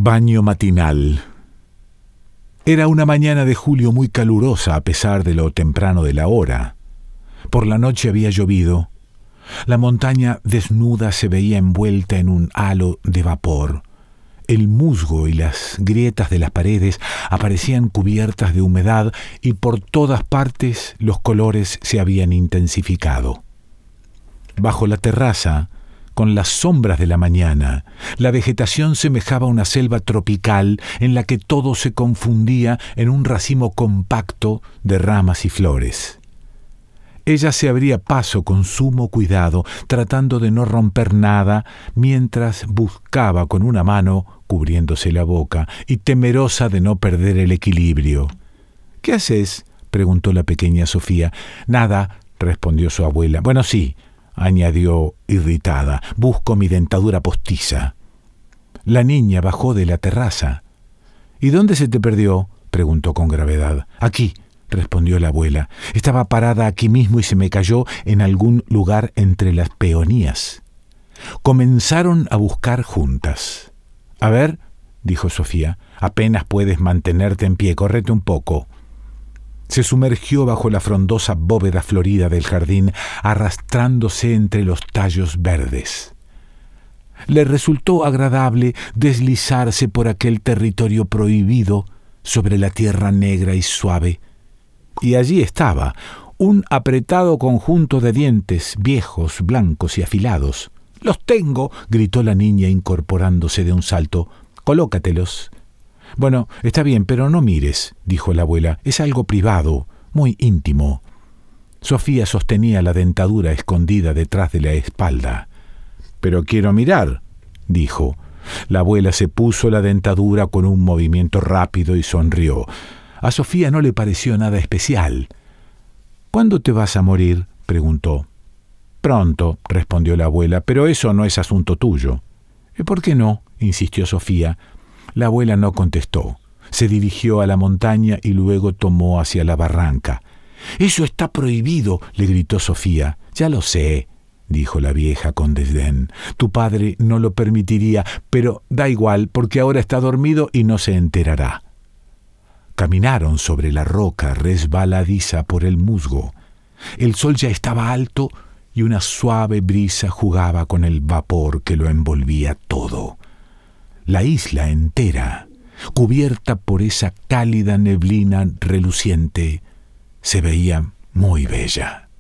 Baño matinal. Era una mañana de julio muy calurosa a pesar de lo temprano de la hora. Por la noche había llovido. La montaña desnuda se veía envuelta en un halo de vapor. El musgo y las grietas de las paredes aparecían cubiertas de humedad y por todas partes los colores se habían intensificado. Bajo la terraza, con las sombras de la mañana, la vegetación semejaba una selva tropical en la que todo se confundía en un racimo compacto de ramas y flores. Ella se abría paso con sumo cuidado, tratando de no romper nada, mientras buscaba con una mano, cubriéndose la boca, y temerosa de no perder el equilibrio. «¿Qué haces?», preguntó la pequeña Sofía. «Nada», respondió su abuela. «Bueno, sí», añadió irritada, «busco mi dentadura postiza». La niña bajó de la terraza. «¿Y dónde se te perdió?», preguntó con gravedad. «Aquí», respondió la abuela. «Estaba parada aquí mismo y se me cayó en algún lugar entre las peonías». Comenzaron a buscar juntas. «A ver», dijo Sofía, «apenas puedes mantenerte en pie, córrete un poco». Se sumergió bajo la frondosa bóveda florida del jardín, arrastrándose entre los tallos verdes. Le resultó agradable deslizarse por aquel territorio prohibido sobre la tierra negra y suave. Y allí estaba, un apretado conjunto de dientes, viejos, blancos y afilados. «¡Los tengo!», gritó la niña incorporándose de un salto. «Colócatelos». «Bueno, está bien, pero no mires», dijo la abuela. «Es algo privado, muy íntimo». Sofía sostenía la dentadura escondida detrás de la espalda. «Pero quiero mirar», dijo. La abuela se puso la dentadura con un movimiento rápido y sonrió. A Sofía no le pareció nada especial. «¿Cuándo te vas a morir?», preguntó. «Pronto», respondió la abuela, «pero eso no es asunto tuyo». «¿Por qué no?», insistió Sofía. La abuela no contestó. Se dirigió a la montaña y luego tomó hacia la barranca. «Eso está prohibido», le gritó Sofía. «Ya lo sé», dijo la vieja con desdén. «Tu padre no lo permitiría, pero da igual, porque ahora está dormido y no se enterará». Caminaron sobre la roca resbaladiza por el musgo. El sol ya estaba alto y una suave brisa jugaba con el vapor que lo envolvía todo. La isla entera, cubierta por esa cálida neblina reluciente, se veía muy bella.